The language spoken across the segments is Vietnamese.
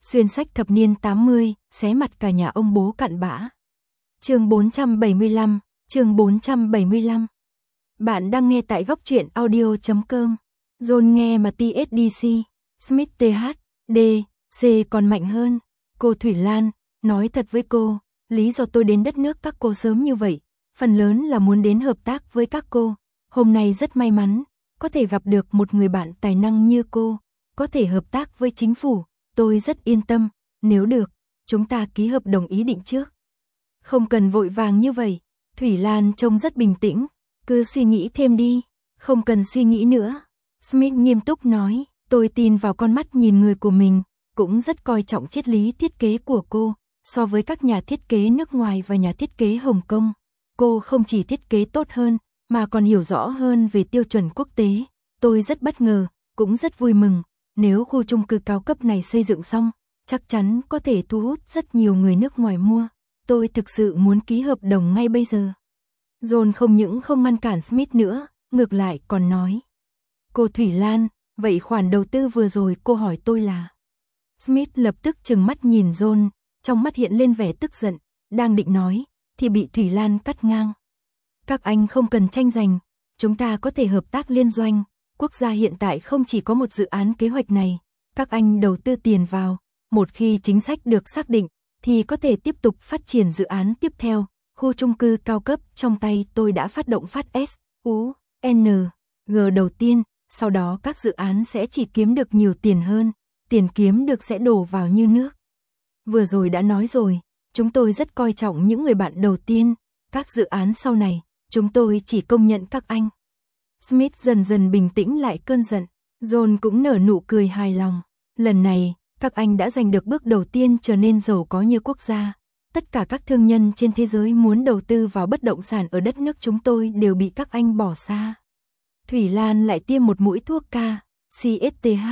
Xuyên sách thập niên 80, xé mặt cả nhà ông bố cặn bã. Chương 475, chương 475. Bạn đang nghe tại góc truyện audio.com. John nghe mà TSDC, Smith TH, D, C còn mạnh hơn. Cô Thủy Lan, nói thật với cô, lý do tôi đến đất nước các cô sớm như vậy, phần lớn là muốn đến hợp tác với các cô. Hôm nay rất may mắn, có thể gặp được một người bạn tài năng như cô, có thể hợp tác với chính phủ. Tôi rất yên tâm, nếu được, chúng ta ký hợp đồng ý định trước. Không cần vội vàng như vậy, Thủy Lan trông rất bình tĩnh, cứ suy nghĩ thêm đi, không cần suy nghĩ nữa. Smith nghiêm túc nói, tôi tin vào con mắt nhìn người của mình, cũng rất coi trọng triết lý thiết kế của cô, so với các nhà thiết kế nước ngoài và nhà thiết kế Hồng Kông. Cô không chỉ thiết kế tốt hơn, mà còn hiểu rõ hơn về tiêu chuẩn quốc tế. Tôi rất bất ngờ, cũng rất vui mừng. Nếu khu chung cư cao cấp này xây dựng xong, chắc chắn có thể thu hút rất nhiều người nước ngoài mua. Tôi thực sự muốn ký hợp đồng ngay bây giờ. John không những không ngăn cản Smith nữa, ngược lại còn nói. Cô Thủy Lan, vậy khoản đầu tư vừa rồi cô hỏi tôi là... Smith lập tức trừng mắt nhìn John, trong mắt hiện lên vẻ tức giận, đang định nói, thì bị Thủy Lan cắt ngang. Các anh không cần tranh giành, chúng ta có thể hợp tác liên doanh. Quốc gia hiện tại không chỉ có một dự án kế hoạch này, các anh đầu tư tiền vào, một khi chính sách được xác định, thì có thể tiếp tục phát triển dự án tiếp theo. Khu chung cư cao cấp trong tay tôi đã phát động phát S, U, N, G đầu tiên, sau đó các dự án sẽ chỉ kiếm được nhiều tiền hơn, tiền kiếm được sẽ đổ vào như nước. Vừa rồi đã nói rồi, chúng tôi rất coi trọng những người bạn đầu tiên, các dự án sau này, chúng tôi chỉ công nhận các anh. Smith dần dần bình tĩnh lại cơn giận, John cũng nở nụ cười hài lòng. Lần này, các anh đã giành được bước đầu tiên trở nên giàu có như quốc gia. Tất cả các thương nhân trên thế giới muốn đầu tư vào bất động sản ở đất nước chúng tôi đều bị các anh bỏ xa. Thủy Lan lại tiêm một mũi thuốc ca, CSTH.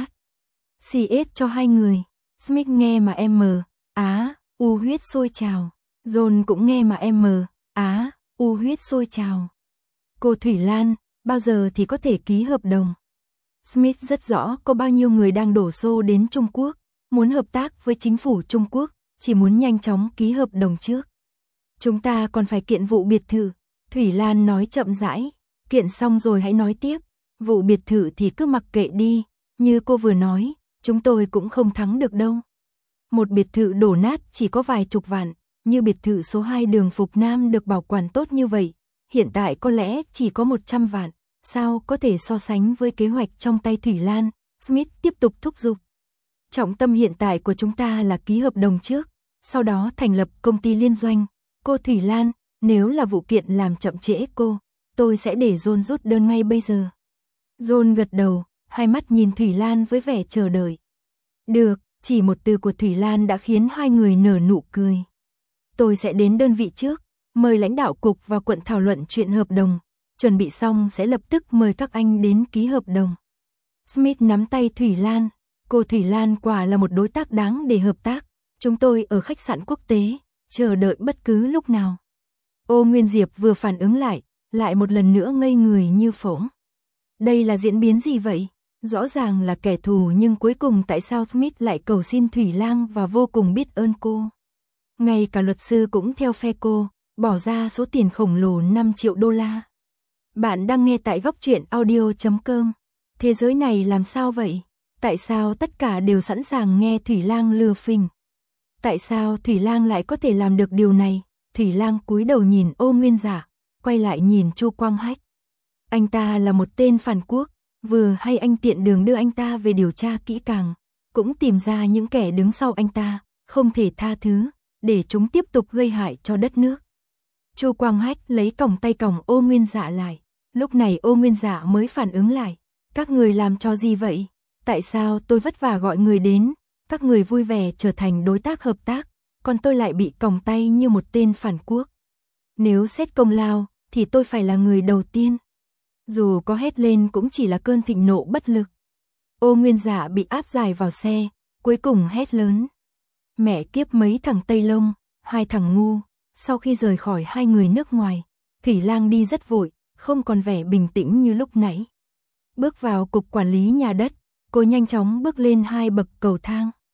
CS cho hai người. Smith nghe mà U huyết sôi trào. John cũng nghe mà U huyết sôi trào. Cô Thủy Lan, bao giờ thì có thể ký hợp đồng? Smith rất rõ có bao nhiêu người đang đổ xô đến Trung Quốc, muốn hợp tác với chính phủ Trung Quốc, chỉ muốn nhanh chóng ký hợp đồng trước. Chúng ta còn phải kiện vụ biệt thự, Thủy Lan nói chậm rãi, kiện xong rồi hãy nói tiếp, vụ biệt thự thì cứ mặc kệ đi, như cô vừa nói, chúng tôi cũng không thắng được đâu. Một biệt thự đổ nát chỉ có vài chục vạn, như biệt thự số 2 đường Phục Nam được bảo quản tốt như vậy, hiện tại có lẽ chỉ có 100 vạn. Sao có thể so sánh với kế hoạch trong tay Thủy Lan? Smith tiếp tục thúc giục. Trọng tâm hiện tại của chúng ta là ký hợp đồng trước, sau đó thành lập công ty liên doanh. Cô Thủy Lan, nếu là vụ kiện làm chậm trễ cô, tôi sẽ để John rút đơn ngay bây giờ. John gật đầu, hai mắt nhìn Thủy Lan với vẻ chờ đợi. Được, chỉ một từ của Thủy Lan đã khiến hai người nở nụ cười. Tôi sẽ đến đơn vị trước, mời lãnh đạo cục và quận thảo luận chuyện hợp đồng. Chuẩn bị xong sẽ lập tức mời các anh đến ký hợp đồng. Smith nắm tay Thủy Lan. Cô Thủy Lan quả là một đối tác đáng để hợp tác. Chúng tôi ở khách sạn quốc tế, chờ đợi bất cứ lúc nào. Ô Nguyên Diệp vừa phản ứng lại một lần nữa ngây người như phỗng. Đây là diễn biến gì vậy? Rõ ràng là kẻ thù nhưng cuối cùng tại sao Smith lại cầu xin Thủy Lan và vô cùng biết ơn cô. Ngay cả luật sư cũng theo phe cô, bỏ ra số tiền khổng lồ 5 triệu đô la. Bạn đang nghe tại góc truyện audio.com. Thế giới này làm sao vậy? Tại sao tất cả đều sẵn sàng nghe Thủy Lan lừa phỉnh? Tại sao Thủy Lan lại có thể làm được điều này? Thủy Lan cúi đầu nhìn Ô Nguyên Dạ, quay lại nhìn Chu Quang Hách. Anh ta là một tên phản quốc, vừa hay anh tiện đường đưa anh ta về điều tra kỹ càng, cũng tìm ra những kẻ đứng sau anh ta, không thể tha thứ, để chúng tiếp tục gây hại cho đất nước. Chu Quang Hách lấy còng tay còng Ô Nguyên Dạ lại. Lúc này Ô Nguyên Dạ mới phản ứng lại. Các người làm cho gì vậy? Tại sao tôi vất vả gọi người đến, các người vui vẻ trở thành đối tác hợp tác, còn tôi lại bị còng tay như một tên phản quốc? Nếu xét công lao, thì tôi phải là người đầu tiên. Dù có hét lên cũng chỉ là cơn thịnh nộ bất lực. Ô Nguyên Dạ bị áp giải vào xe, cuối cùng hét lớn. Mẹ kiếp mấy thằng Tây Lông, hai thằng ngu. Sau khi rời khỏi hai người nước ngoài, Thủy Lan đi rất vội, không còn vẻ bình tĩnh như lúc nãy. Bước vào cục quản lý nhà đất, cô nhanh chóng bước lên 2 bậc cầu thang.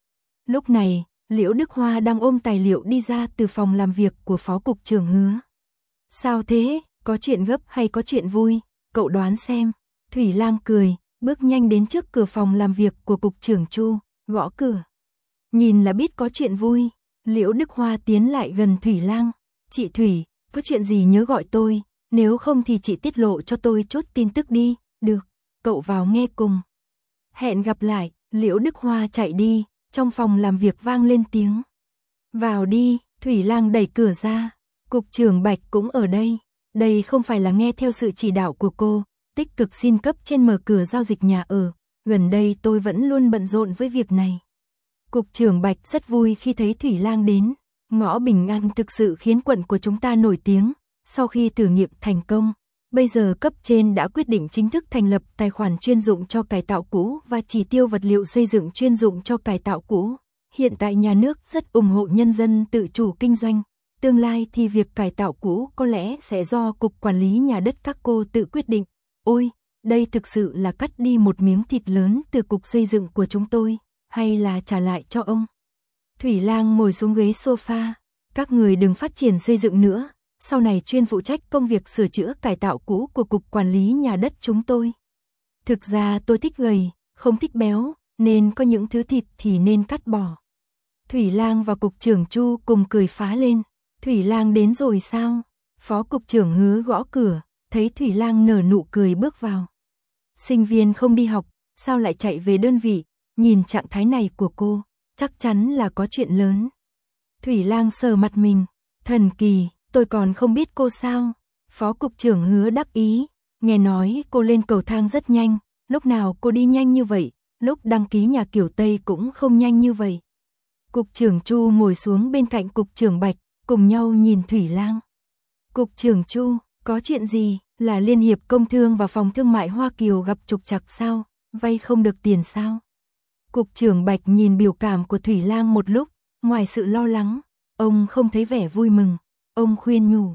Lúc này, Liễu Đức Hoa đang ôm tài liệu đi ra từ phòng làm việc của Phó Cục trưởng Hứa. Sao thế, có chuyện gấp hay có chuyện vui, cậu đoán xem. Thủy Lang cười, bước nhanh đến trước cửa phòng làm việc của Cục trưởng Chu, gõ cửa. Nhìn là biết có chuyện vui. Liễu Đức Hoa tiến lại gần Thủy Lang. Chị Thủy, có chuyện gì nhớ gọi tôi, nếu không thì chị tiết lộ cho tôi chốt tin tức đi. Được, cậu vào nghe cùng. Hẹn gặp lại. Liễu Đức Hoa chạy đi, trong phòng làm việc vang lên tiếng. Vào đi. Thủy Lang đẩy cửa ra. Cục trưởng Bạch cũng ở đây. Đây không phải là nghe theo sự chỉ đạo của cô, tích cực xin cấp trên mở cửa giao dịch nhà ở. Gần đây tôi vẫn luôn bận rộn với việc này. Cục trưởng Bạch rất vui khi thấy Thủy Lang đến. Ngõ Bình An thực sự khiến quận của chúng ta nổi tiếng. Sau khi thử nghiệm thành công, bây giờ cấp trên đã quyết định chính thức thành lập tài khoản chuyên dụng cho cải tạo cũ và chỉ tiêu vật liệu xây dựng chuyên dụng cho cải tạo cũ. Hiện tại nhà nước rất ủng hộ nhân dân tự chủ kinh doanh. Tương lai thì việc cải tạo cũ có lẽ sẽ do Cục Quản lý Nhà đất các cô tự quyết định. Ôi, đây thực sự là cắt đi một miếng thịt lớn từ Cục Xây dựng của chúng tôi, hay là trả lại cho ông? Thủy Lang ngồi xuống ghế sofa. Các người đừng phát triển xây dựng nữa, sau này chuyên phụ trách công việc sửa chữa cải tạo cũ của Cục Quản lý Nhà đất chúng tôi. Thực ra tôi thích gầy, không thích béo, nên có những thứ thịt thì nên cắt bỏ. Thủy Lang và Cục trưởng Chu cùng cười phá lên. Thủy Lang đến rồi sao? Phó Cục trưởng Hứa gõ cửa, thấy Thủy Lang nở nụ cười bước vào. Sinh viên không đi học, sao lại chạy về đơn vị, nhìn trạng thái này của cô, chắc chắn là có chuyện lớn. Thủy Lang sờ mặt mình, thần kỳ, tôi còn không biết cô sao? Phó Cục trưởng Hứa đắc ý, nghe nói cô lên cầu thang rất nhanh, lúc nào cô đi nhanh như vậy, lúc đăng ký nhà kiểu Tây cũng không nhanh như vậy. Cục trưởng Chu ngồi xuống bên cạnh Cục trưởng Bạch, cùng nhau nhìn Thủy Lang. Cục trưởng Chu, có chuyện gì? Là Liên hiệp Công thương và Phòng Thương mại Hoa Kiều gặp trục trặc sao? Vay không được tiền sao? Cục trưởng Bạch nhìn biểu cảm của Thủy Lang một lúc, ngoài sự lo lắng, ông không thấy vẻ vui mừng. Ông khuyên nhủ.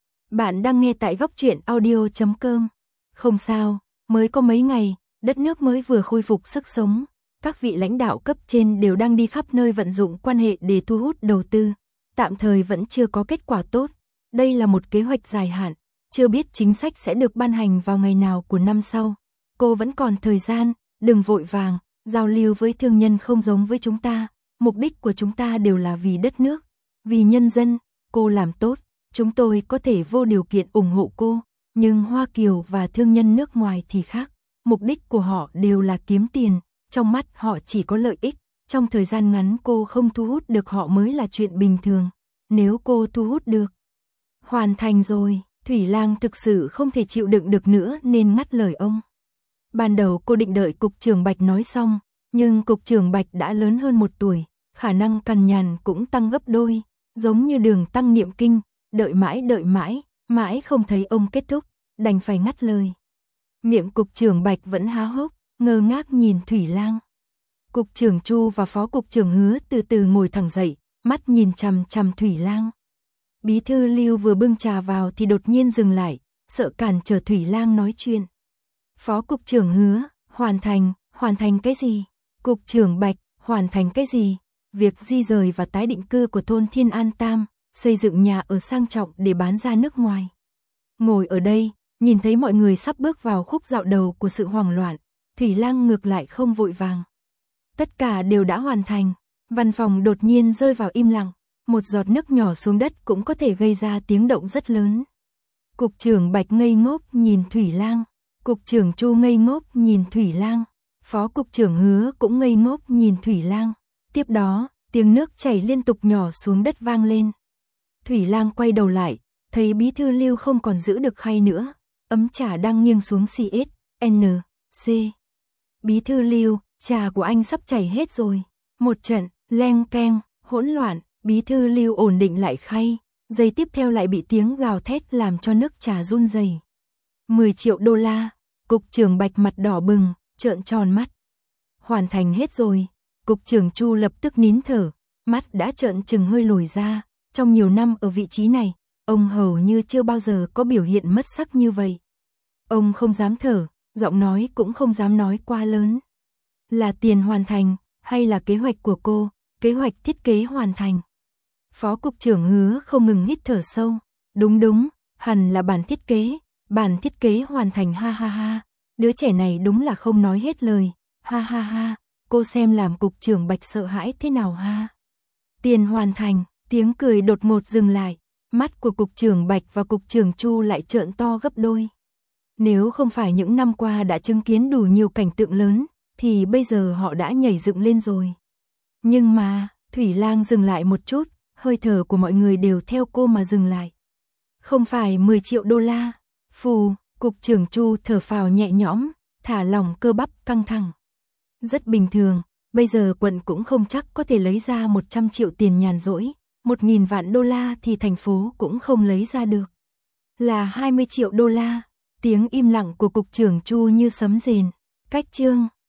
Bạn đang nghe tại góc truyện audio.com. Không sao, mới có mấy ngày, đất nước mới vừa khôi phục sức sống. Các vị lãnh đạo cấp trên đều đang đi khắp nơi vận dụng quan hệ để thu hút đầu tư. Tạm thời vẫn chưa có kết quả tốt. Đây là một kế hoạch dài hạn, chưa biết chính sách sẽ được ban hành vào ngày nào của năm sau. Cô vẫn còn thời gian, đừng vội vàng, giao lưu với thương nhân không giống với chúng ta. Mục đích của chúng ta đều là vì đất nước, vì nhân dân. Cô làm tốt, chúng tôi có thể vô điều kiện ủng hộ cô. Nhưng Hoa Kiều và thương nhân nước ngoài thì khác. Mục đích của họ đều là kiếm tiền, trong mắt họ chỉ có lợi ích. Trong thời gian ngắn cô không thu hút được họ mới là chuyện bình thường. Nếu cô thu hút được, hoàn thành rồi. Thủy Lang thực sự không thể chịu đựng được nữa nên ngắt lời ông. Ban đầu cô định đợi Cục trưởng Bạch nói xong, nhưng Cục trưởng Bạch đã lớn hơn 1 tuổi, khả năng cằn nhằn cũng tăng gấp đôi, giống như đường tăng niệm kinh, đợi mãi, mãi không thấy ông kết thúc, đành phải ngắt lời. Miệng Cục trưởng Bạch vẫn há hốc, ngơ ngác nhìn Thủy Lang. Cục trưởng Chu và Phó Cục trưởng Hứa từ từ ngồi thẳng dậy, mắt nhìn chằm chằm Thủy Lang. Bí thư Lưu vừa bưng trà vào thì đột nhiên dừng lại, sợ cản trở Thủy Lang nói chuyện. Phó Cục trưởng Hứa, hoàn thành cái gì? Cục trưởng Bạch, hoàn thành cái gì? Việc di rời và tái định cư của thôn Thiên An Tam, xây dựng nhà ở sang trọng để bán ra nước ngoài. Ngồi ở đây, nhìn thấy mọi người sắp bước vào khúc dạo đầu của sự hoảng loạn, Thủy Lang ngược lại không vội vàng. Tất cả đều đã hoàn thành, văn phòng đột nhiên rơi vào im lặng, một giọt nước nhỏ xuống đất cũng có thể gây ra tiếng động rất lớn. Cục trưởng Bạch ngây ngốc nhìn Thủy Lang, Cục trưởng Chu ngây ngốc nhìn Thủy Lang, Phó Cục trưởng Hứa cũng ngây ngốc nhìn Thủy Lang. Tiếp đó, tiếng nước chảy liên tục nhỏ xuống đất vang lên. Thủy Lang quay đầu lại, thấy Bí thư Lưu không còn giữ được khay nữa, ấm trà đang nghiêng xuống CSNC. Bí thư Lưu, trà của anh sắp chảy hết rồi. Một trận, leng keng, hỗn loạn, Bí thư Lưu ổn định lại khay, giây tiếp theo lại bị tiếng gào thét làm cho nước trà run rẩy. 10 triệu đô la, Cục trưởng Bạch mặt đỏ bừng, trợn tròn mắt. Hoàn thành hết rồi. Cục trưởng Chu lập tức nín thở, mắt đã trợn trừng hơi lồi ra. Trong nhiều năm ở vị trí này, ông hầu như chưa bao giờ có biểu hiện mất sắc như vậy. Ông không dám thở, giọng nói cũng không dám nói quá lớn. Là tiền hoàn thành, hay là kế hoạch của cô, kế hoạch thiết kế hoàn thành. Phó cục trưởng Hứa không ngừng hít thở sâu. Đúng, hẳn là bản thiết kế hoàn thành ha ha ha. Đứa trẻ này đúng là không nói hết lời, ha ha ha, cô xem làm cục trưởng Bạch sợ hãi thế nào ha. Tiền hoàn thành, tiếng cười đột ngột dừng lại, mắt của cục trưởng Bạch và cục trưởng Chu lại trợn to gấp đôi. Nếu không phải những năm qua đã chứng kiến đủ nhiều cảnh tượng lớn, thì bây giờ họ đã nhảy dựng lên rồi. Nhưng mà, Thủy Lang dừng lại một chút, hơi thở của mọi người đều theo cô mà dừng lại. Không phải 10 triệu đô la, phù, cục trưởng Chu thở phào nhẹ nhõm, thả lỏng cơ bắp căng thẳng. Rất bình thường, bây giờ quận cũng không chắc có thể lấy ra 100 triệu tiền nhàn rỗi, 1.000 vạn đô la thì thành phố cũng không lấy ra được. Là 20 triệu đô la, tiếng im lặng của cục trưởng Chu như sấm rền. Cách chương